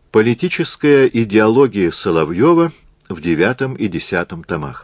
Политическая идеология Соловьева в 9 и 10 томах.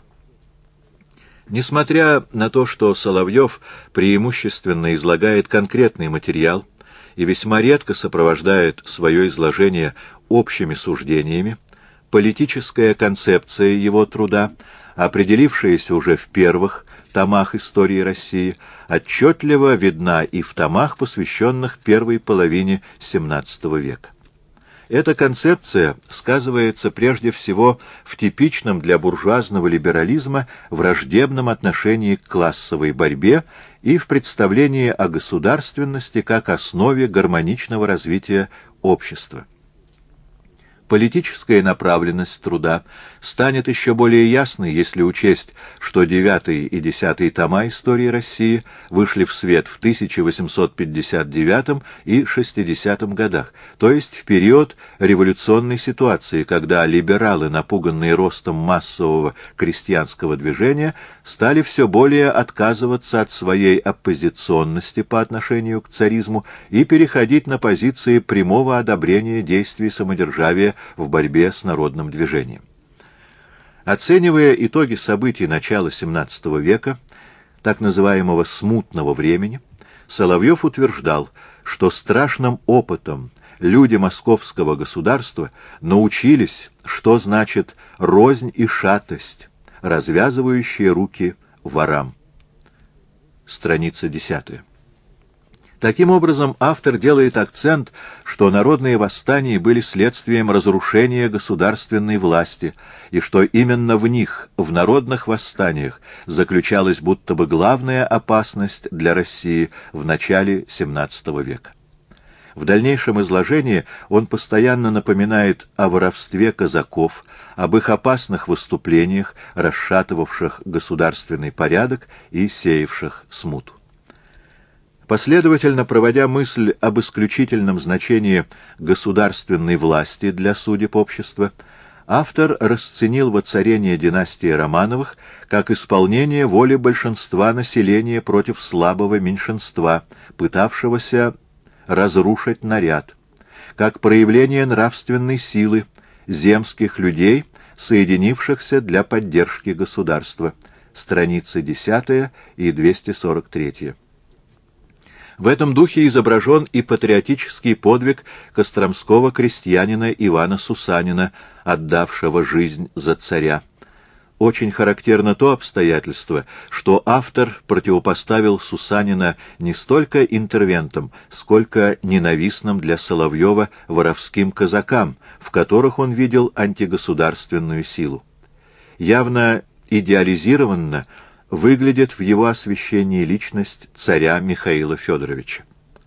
Несмотря на то, что Соловьев преимущественно излагает конкретный материал и весьма редко сопровождает свое изложение общими суждениями, политическая концепция его труда, определившаяся уже в первых томах истории России, отчетливо видна и в томах, посвященных первой половине XVII века. Эта концепция сказывается прежде всего в типичном для буржуазного либерализма враждебном отношении к классовой борьбе и в представлении о государственности как основе гармоничного развития общества. Политическая направленность труда станет еще более ясной, если учесть, что 9 и 10 тома истории России вышли в свет в 1859 и 60 годах, то есть в период революционной ситуации, когда либералы, напуганные ростом массового крестьянского движения, стали все более отказываться от своей оппозиционности по отношению к царизму и переходить на позиции прямого одобрения действий самодержавия в борьбе с народным движением. Оценивая итоги событий начала XVII века, так называемого «смутного времени», Соловьев утверждал, что страшным опытом люди московского государства научились, что значит рознь и шатость, развязывающие руки ворам. Страница 10. Таким образом, автор делает акцент, что народные восстания были следствием разрушения государственной власти, и что именно в них, в народных восстаниях, заключалась будто бы главная опасность для России в начале XVII века. В дальнейшем изложении он постоянно напоминает о воровстве казаков, об их опасных выступлениях, расшатывавших государственный порядок и сеявших смуту. Последовательно проводя мысль об исключительном значении государственной власти для судеб общества, автор расценил воцарение династии Романовых как исполнение воли большинства населения против слабого меньшинства, пытавшегося разрушить наряд, как проявление нравственной силы земских людей, соединившихся для поддержки государства. Страницы 10 и 243. В этом духе изображен и патриотический подвиг костромского крестьянина Ивана Сусанина, отдавшего жизнь за царя. Очень характерно то обстоятельство, что автор противопоставил Сусанина не столько интервентам, сколько ненавистным для Соловьева воровским казакам, в которых он видел антигосударственную силу. Явно идеализированно выглядит в его освящении личность царя Михаила Федоровича.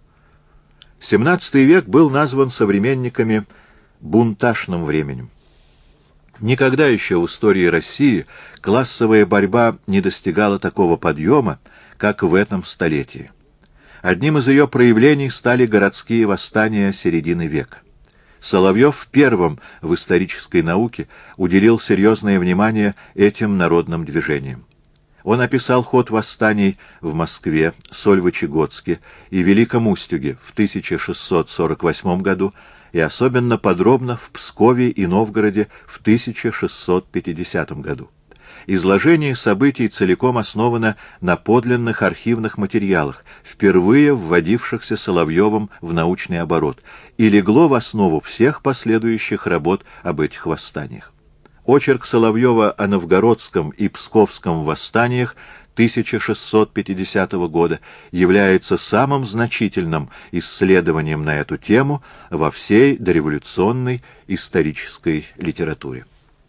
XVII век был назван современниками бунтажным временем. Никогда еще в истории России классовая борьба не достигала такого подъема, как в этом столетии. Одним из ее проявлений стали городские восстания середины века. Соловьев первым в исторической науке уделил серьезное внимание этим народным движениям. Он описал ход восстаний в Москве, Сольвычегодске и Великом Устюге в 1648 году и особенно подробно в Пскове и Новгороде в 1650 году. Изложение событий целиком основано на подлинных архивных материалах, впервые вводившихся Соловьевым в научный оборот, и легло в основу всех последующих работ об этих восстаниях. Очерк Соловьева о Новгородском и Псковском восстаниях 1650 года является самым значительным исследованием на эту тему во всей дореволюционной исторической литературе.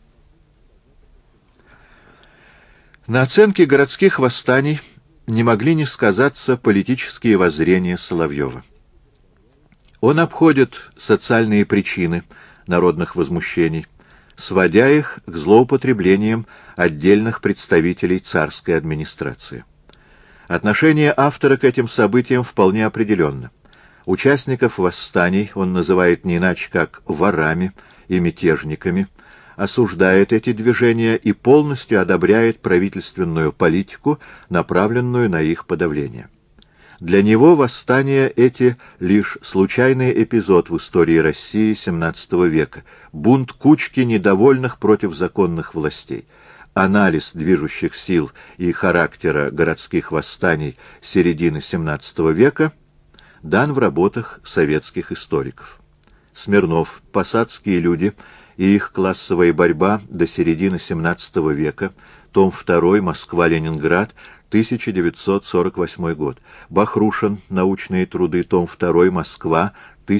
На оценке городских восстаний не могли не сказаться политические воззрения Соловьева. Он обходит социальные причины народных возмущений, сводя их к злоупотреблениям отдельных представителей царской администрации. Отношение автора к этим событиям вполне определенно. Участников восстаний он называет не иначе как ворами и мятежниками, осуждает эти движения и полностью одобряет правительственную политику, направленную на их подавление. Для него восстания эти — лишь случайный эпизод в истории России XVII века, бунт кучки недовольных против законных властей. Анализ движущих сил и характера городских восстаний середины XVII века дан в работах советских историков. Смирнов, «Посадские люди и их классовая борьба до середины XVII века», том 2, Москва-Ленинград, 1948 год. Бахрушин, «Научные труды», том 2, Москва,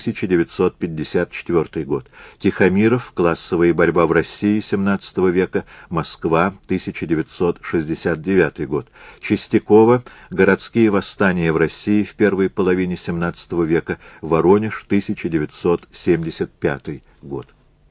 1954 год. Тихомиров, «Классовая борьба в России XVII века», Москва, 1969 год. Чистякова, «Городские восстания в России в первой половине XVII века», Воронеж, 1975 год.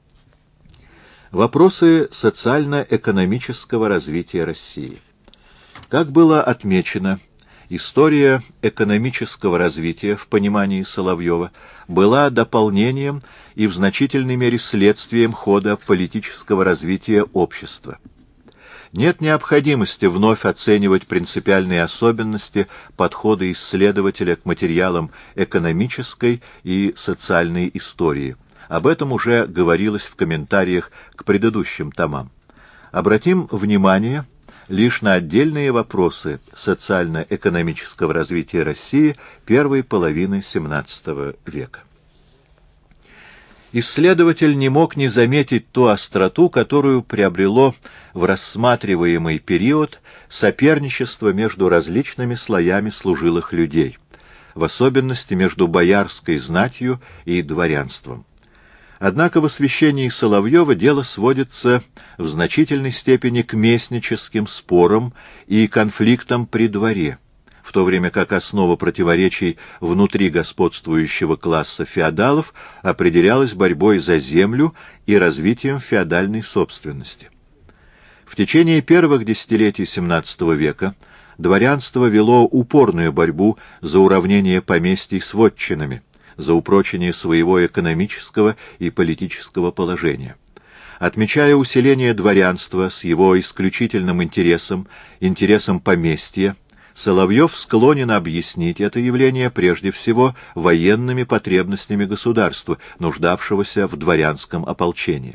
Вопросы социально-экономического развития России. Как было отмечено, история экономического развития в понимании Соловьева была дополнением и в значительной мере следствием хода политического развития общества. Нет необходимости вновь оценивать принципиальные особенности подхода исследователя к материалам экономической и социальной истории. Об этом уже говорилось в комментариях к предыдущим томам. Обратим внимание лишь на отдельные вопросы социально-экономического развития России первой половины XVII века. Исследователь не мог не заметить ту остроту, которую приобрело в рассматриваемый период соперничество между различными слоями служилых людей, в особенности между боярской знатью и дворянством. Однако в освещении Соловьева дело сводится в значительной степени к местническим спорам и конфликтам при дворе, в то время как основа противоречий внутри господствующего класса феодалов определялась борьбой за землю и развитием феодальной собственности. В течение первых десятилетий XVII века дворянство вело упорную борьбу за уравнение поместий с вотчинами, за упрочение своего экономического и политического положения. Отмечая усиление дворянства с его исключительным интересом поместья, Соловьев склонен объяснить это явление прежде всего военными потребностями государства, нуждавшегося в дворянском ополчении.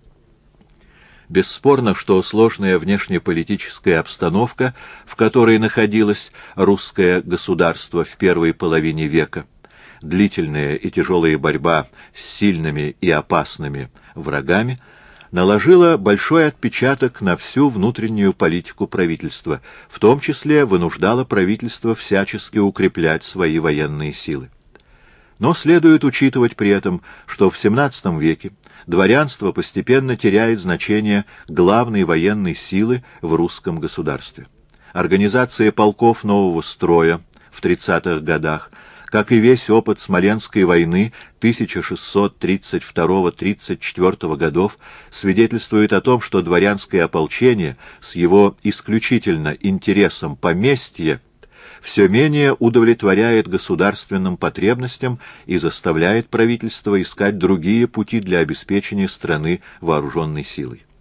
Бесспорно, что сложная внешнеполитическая обстановка, в которой находилось русское государство в первой половине века, длительная и тяжелая борьба с сильными и опасными врагами, наложила большой отпечаток на всю внутреннюю политику правительства, в том числе вынуждала правительство всячески укреплять свои военные силы. Но следует учитывать при этом, что в XVII веке дворянство постепенно теряет значение главной военной силы в русском государстве. Организация полков нового строя в 30-х годах, как и весь опыт Смоленской войны 1632-34 годов, свидетельствует о том, что дворянское ополчение с его исключительно интересом поместья все менее удовлетворяет государственным потребностям и заставляет правительство искать другие пути для обеспечения страны вооруженной силой.